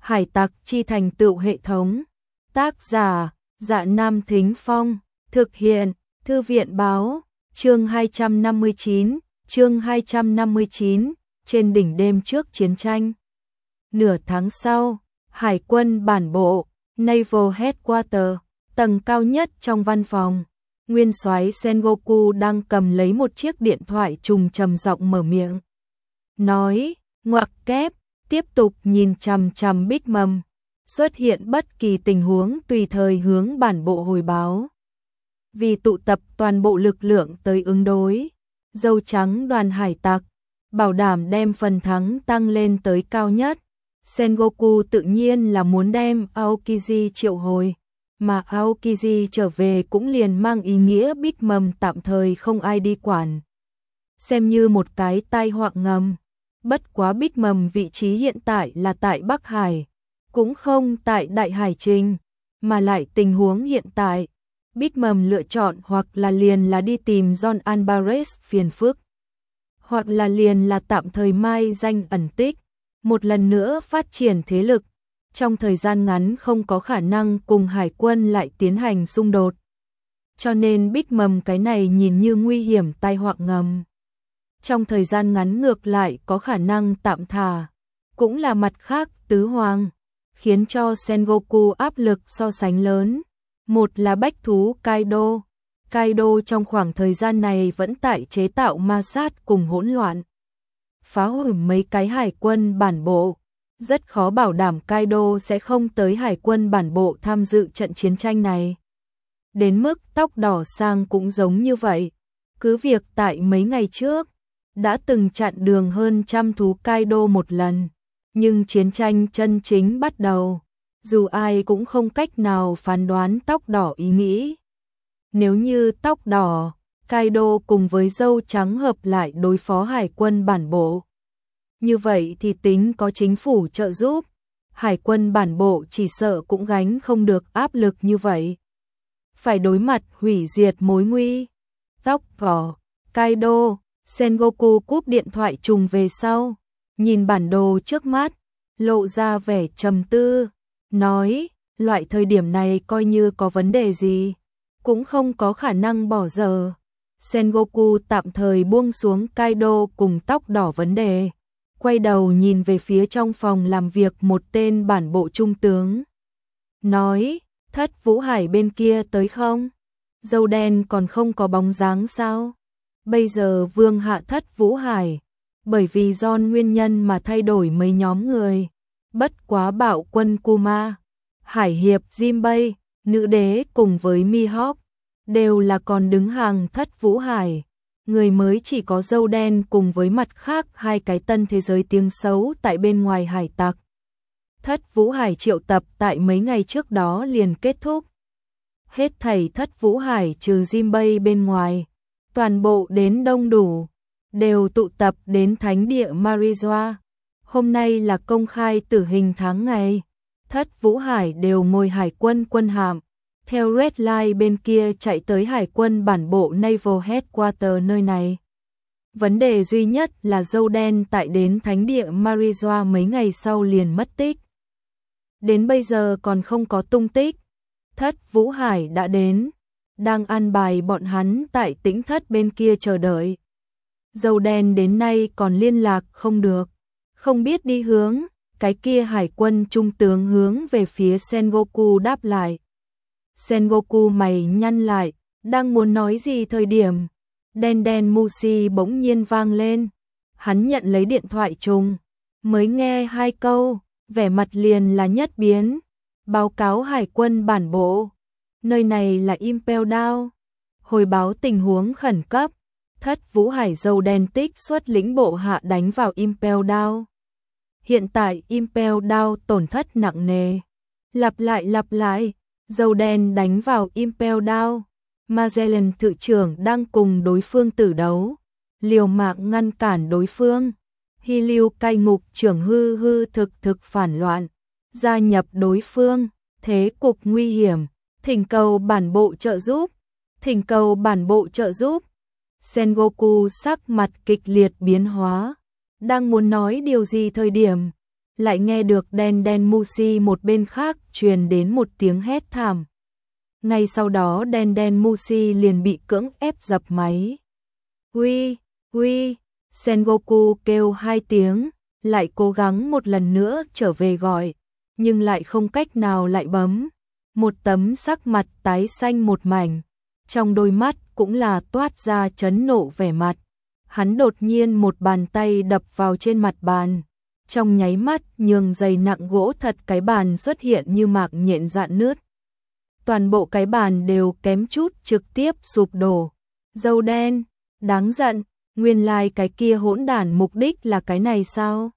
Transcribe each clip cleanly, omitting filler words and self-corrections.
Hải tặc chi thành tựu hệ thống. Tác giả, Dạ Nam Thính Phong. Thực hiện, Thư viện báo. Chương 259, trên đỉnh đêm trước chiến tranh. Nửa tháng sau, Hải quân bản bộ, Naval Headquarters, tầng cao nhất trong văn phòng. Nguyên soái Sengoku đang cầm lấy một chiếc điện thoại trùng trầm giọng mở miệng. Nói, ngoặc kép, tiếp tục nhìn chằm chằm Big Mom. Xuất hiện bất kỳ tình huống tùy thời hướng bản bộ hồi báo. Vì tụ tập toàn bộ lực lượng tới ứng đối, dâu trắng đoàn hải tặc, bảo đảm đem phần thắng tăng lên tới cao nhất. Sengoku tự nhiên là muốn đem Aokiji triệu hồi, mà Aokiji trở về cũng liền mang ý nghĩa Big Mom tạm thời không ai đi quản. Xem như một cái tai họa ngầm. Bất quá Big Mom vị trí hiện tại là tại Bắc Hải, cũng không tại Đại Hải Trình, mà lại tình huống hiện tại. Big Mom lựa chọn hoặc là liền là đi tìm John Alvarez phiền phức, hoặc là liền là tạm thời mai danh ẩn tích, một lần nữa phát triển thế lực. Trong thời gian ngắn không có khả năng cùng hải quân lại tiến hành xung đột. Cho nên Big Mom cái này nhìn như nguy hiểm tai họa ngầm. Trong thời gian ngắn ngược lại có khả năng tạm thả. Cũng là mặt khác tứ hoàng, khiến cho Sengoku áp lực so sánh lớn. Một là bách thú Kaido. Kaido trong khoảng thời gian này vẫn tại chế tạo ma sát cùng hỗn loạn, phá hủy mấy cái hải quân bản bộ. Rất khó bảo đảm Kaido sẽ không tới hải quân bản bộ tham dự trận chiến tranh này. Đến mức tóc đỏ sang cũng giống như vậy. Cứ việc tại mấy ngày trước, đã từng chặn đường hơn 100 thú Kaido một lần. Nhưng chiến tranh chân chính bắt đầu. Dù ai cũng không cách nào phán đoán tóc đỏ ý nghĩ. Nếu như tóc đỏ, Kaido cùng với dâu trắng hợp lại đối phó hải quân bản bộ, như vậy thì tính có chính phủ trợ giúp, hải quân bản bộ chỉ sợ cũng gánh không được áp lực như vậy. Phải đối mặt hủy diệt mối nguy. Tóc đỏ, Kaido, Sengoku cúp điện thoại trùng về sau, nhìn bản đồ trước mắt, lộ ra vẻ trầm tư, nói, loại thời điểm này coi như có vấn đề gì, cũng không có khả năng bỏ dở. Sengoku tạm thời buông xuống Kaido cùng tóc đỏ vấn đề, quay đầu nhìn về phía trong phòng làm việc một tên bản bộ trung tướng. Nói, Thất Vũ Hải bên kia tới không? Dâu đen còn không có bóng dáng sao? Bây giờ vương hạ Thất Vũ Hải, bởi vì do nguyên nhân mà thay đổi mấy nhóm người. Bất quá bạo quân Kuma, hải hiệp Jinbei, nữ đế cùng với Mihawk, đều là còn đứng hàng Thất Vũ Hải. Người mới chỉ có dâu đen cùng với mặt khác hai cái tân thế giới tiếng xấu tại bên ngoài hải tặc. Thất Vũ Hải triệu tập tại mấy ngày trước đó liền kết thúc. Hết thảy Thất Vũ Hải trừ Jinbei bên ngoài, toàn bộ đến đông đủ, đều tụ tập đến thánh địa Marijoa. Hôm nay là công khai tử hình tháng ngày. Thất Vũ Hải đều ngồi hải quân quân hạm, theo Red Line bên kia chạy tới hải quân bản bộ Naval Headquarters nơi này. Vấn đề duy nhất là dâu đen tại đến thánh địa Marijoa mấy ngày sau liền mất tích. Đến bây giờ còn không có tung tích. Thất Vũ Hải đã đến, đang an bài bọn hắn tại Tĩnh Thất bên kia chờ đợi. Dâu đen đến nay còn liên lạc không được, không biết đi hướng. Cái kia hải quân trung tướng hướng về phía Sengoku đáp lại. Sengoku mày nhăn lại, đang muốn nói gì thời điểm, đen đen Mushi bỗng nhiên vang lên. Hắn nhận lấy điện thoại trùng, mới nghe hai câu, vẻ mặt liền là nhất biến. Báo cáo hải quân bản bộ, nơi này là Impel Down, hồi báo tình huống khẩn cấp. Thất Vũ Hải dâu đen tích xuất lĩnh bộ hạ đánh vào Impel Down. Hiện tại Impel Down tổn thất nặng nề. Lặp lại, dâu đen đánh vào Impel Down. Magellan thự trưởng đang cùng đối phương tử đấu, liều mạng ngăn cản đối phương. Hy Lưu cai ngục trưởng hư thực phản loạn, gia nhập đối phương, thế cục nguy hiểm, thỉnh cầu bản bộ trợ giúp. Sengoku sắc mặt kịch liệt biến hóa, đang muốn nói điều gì thời điểm, lại nghe được đen đen Mushi một bên khác truyền đến một tiếng hét thảm. Ngay sau đó đen đen Mushi liền bị cưỡng ép dập máy. Uy, Sengoku kêu 2 tiếng, lại cố gắng một lần nữa trở về gọi, nhưng lại không cách nào lại bấm. Một tấm sắc mặt tái xanh một mảnh, trong đôi mắt cũng là toát ra chấn nộ vẻ mặt. Hắn đột nhiên một bàn tay đập vào trên mặt bàn, trong nháy mắt nhường dày nặng gỗ thật cái bàn xuất hiện như mạc nhện rạn nứt. Toàn bộ cái bàn đều kém chút trực tiếp sụp đổ. Dâu đen, đáng giận, nguyên lai cái kia hỗn đản mục đích là cái này sao?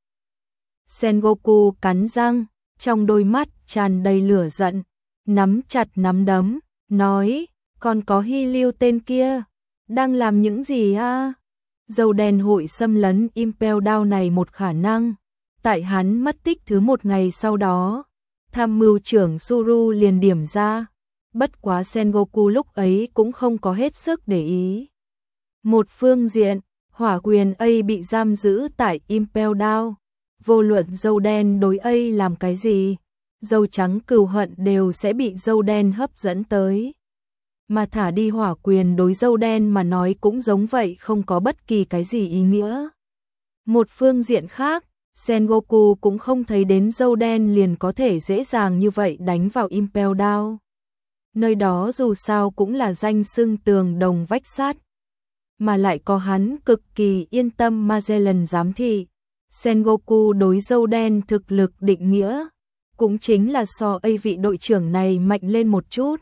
Sengoku cắn răng, trong đôi mắt tràn đầy lửa giận, nắm chặt nắm đấm, nói, còn có Hy Lưu tên kia, đang làm những gì a? Dâu đen hội xâm lấn Impel Down này một khả năng, tại hắn mất tích thứ một ngày sau đó, tham mưu trưởng Suru liền điểm ra, bất quá Sengoku lúc ấy cũng không có hết sức để ý. Một phương diện, Hỏa Quyền A bị giam giữ tại Impel Down, vô luận dâu đen đối A làm cái gì, dâu trắng cừu hận đều sẽ bị dâu đen hấp dẫn tới. Mà thả đi Hỏa Quyền đối dâu đen mà nói cũng giống vậy, không có bất kỳ cái gì ý nghĩa. Một phương diện khác, Sengoku cũng không thấy đến dâu đen liền có thể dễ dàng như vậy đánh vào Impel Down. Nơi đó dù sao cũng là danh xưng tường đồng vách sắt, mà lại có hắn cực kỳ yên tâm Magellan giám thị. Sengoku đối dâu đen thực lực định nghĩa, cũng chính là so A vị đội trưởng này mạnh lên một chút.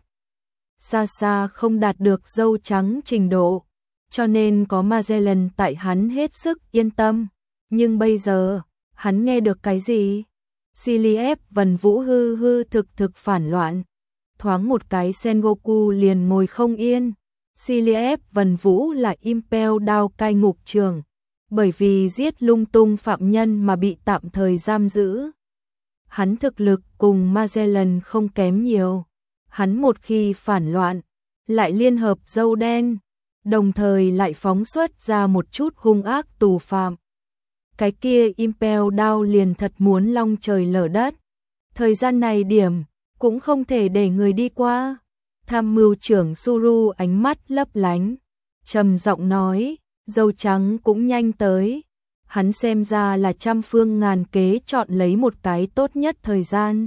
Xa xa không đạt được dâu trắng trình độ, cho nên có Magellan tại hắn hết sức yên tâm. Nhưng bây giờ, hắn nghe được cái gì? Ciliev Vân Vũ hư thực phản loạn. Thoáng một cái Sengoku liền ngồi không yên. Ciliev Vân Vũ là Impel Down cai ngục trưởng, bởi vì giết lung tung phạm nhân mà bị tạm thời giam giữ. Hắn thực lực cùng Magellan không kém nhiều. Hắn một khi phản loạn, lại liên hợp dâu đen, đồng thời lại phóng xuất ra một chút hung ác tù phạm. Cái kia Impel Down liền thật muốn long trời lở đất. Thời gian này điểm, cũng không thể để người đi qua. Tham mưu trưởng Suru ánh mắt lấp lánh, trầm giọng nói, dâu trắng cũng nhanh tới. Hắn xem ra là trăm phương ngàn kế chọn lấy một cái tốt nhất thời gian.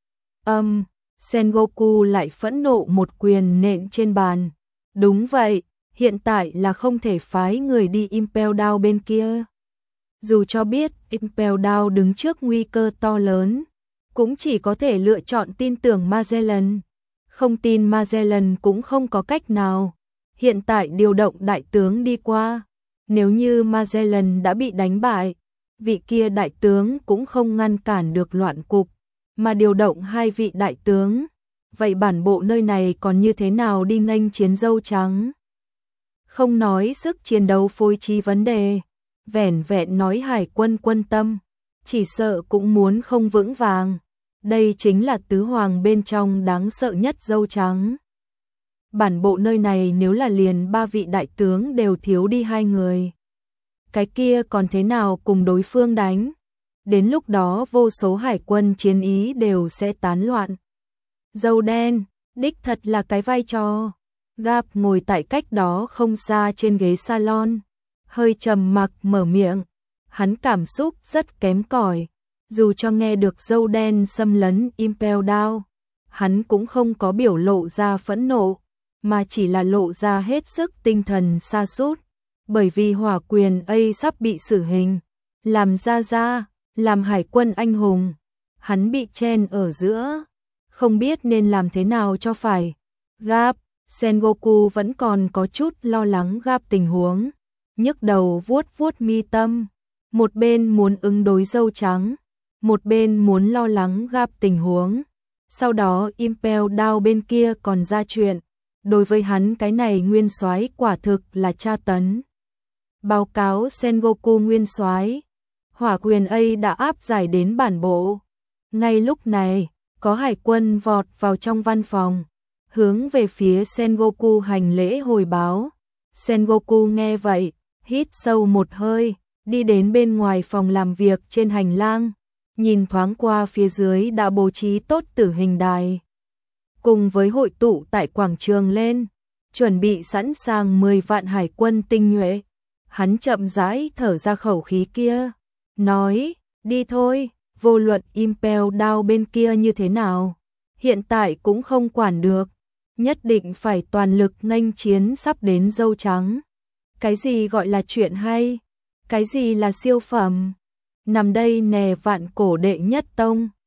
Sengoku lại phẫn nộ một quyền nện trên bàn. Đúng vậy, hiện tại là không thể phái người đi Impel Down bên kia. Dù cho biết Impel Down đứng trước nguy cơ to lớn, cũng chỉ có thể lựa chọn tin tưởng Magellan. Không tin Magellan cũng không có cách nào. Hiện tại điều động đại tướng đi qua. Nếu như Magellan đã bị đánh bại, vị kia đại tướng cũng không ngăn cản được loạn cục, mà điều động 2 vị đại tướng. Vậy bản bộ nơi này còn như thế nào đi nghênh chiến dâu trắng? Không nói sức chiến đấu phối trí vấn đề, vẻn vẹn nói hải quân quân tâm, chỉ sợ cũng muốn không vững vàng. Đây chính là tứ hoàng bên trong đáng sợ nhất dâu trắng. Bản bộ nơi này nếu là liền 3 vị đại tướng đều thiếu đi 2 người, cái kia còn thế nào cùng đối phương đánh? Đến lúc đó vô số hải quân chiến ý đều sẽ tán loạn. Dâu đen, đích thật là cái vai trò. Gap ngồi tại cách đó không xa trên ghế salon, hơi trầm mặc mở miệng. Hắn cảm xúc rất kém cỏi. Dù cho nghe được dâu đen xâm lấn Impel Down, hắn cũng không có biểu lộ ra phẫn nộ, mà chỉ là lộ ra hết sức tinh thần sa sút. Bởi vì Hỏa Quyền A sắp bị xử hình, làm ra, làm hải quân anh hùng. Hắn bị chen ở giữa, không biết nên làm thế nào cho phải. Gap, Sengoku vẫn còn có chút lo lắng Gap tình huống, nhức đầu vuốt mi tâm. Một bên muốn ứng đối dâu trắng, một bên muốn lo lắng Gap tình huống. Sau đó Impel Down bên kia còn ra chuyện, đối với hắn cái này nguyên soái quả thực là tra tấn. Báo cáo Sengoku nguyên soái, Hỏa Quyền A đã áp giải đến bản bộ. Ngay lúc này, có hải quân vọt vào trong văn phòng, hướng về phía Sengoku hành lễ hồi báo. Sengoku nghe vậy, hít sâu một hơi, đi đến bên ngoài phòng làm việc trên hành lang, nhìn thoáng qua phía dưới đã bố trí tốt tử hình đài. Cùng với hội tụ tại quảng trường lên, chuẩn bị sẵn sàng 10 vạn hải quân tinh nhuệ. Hắn chậm rãi thở ra khẩu khí kia, nói, đi thôi, vô luận Impel Down bên kia như thế nào, hiện tại cũng không quản được, nhất định phải toàn lực nghênh chiến sắp đến dâu trắng. Cái gì gọi là chuyện hay? Cái gì là siêu phẩm? Nằm đây nè vạn cổ đệ nhất tông.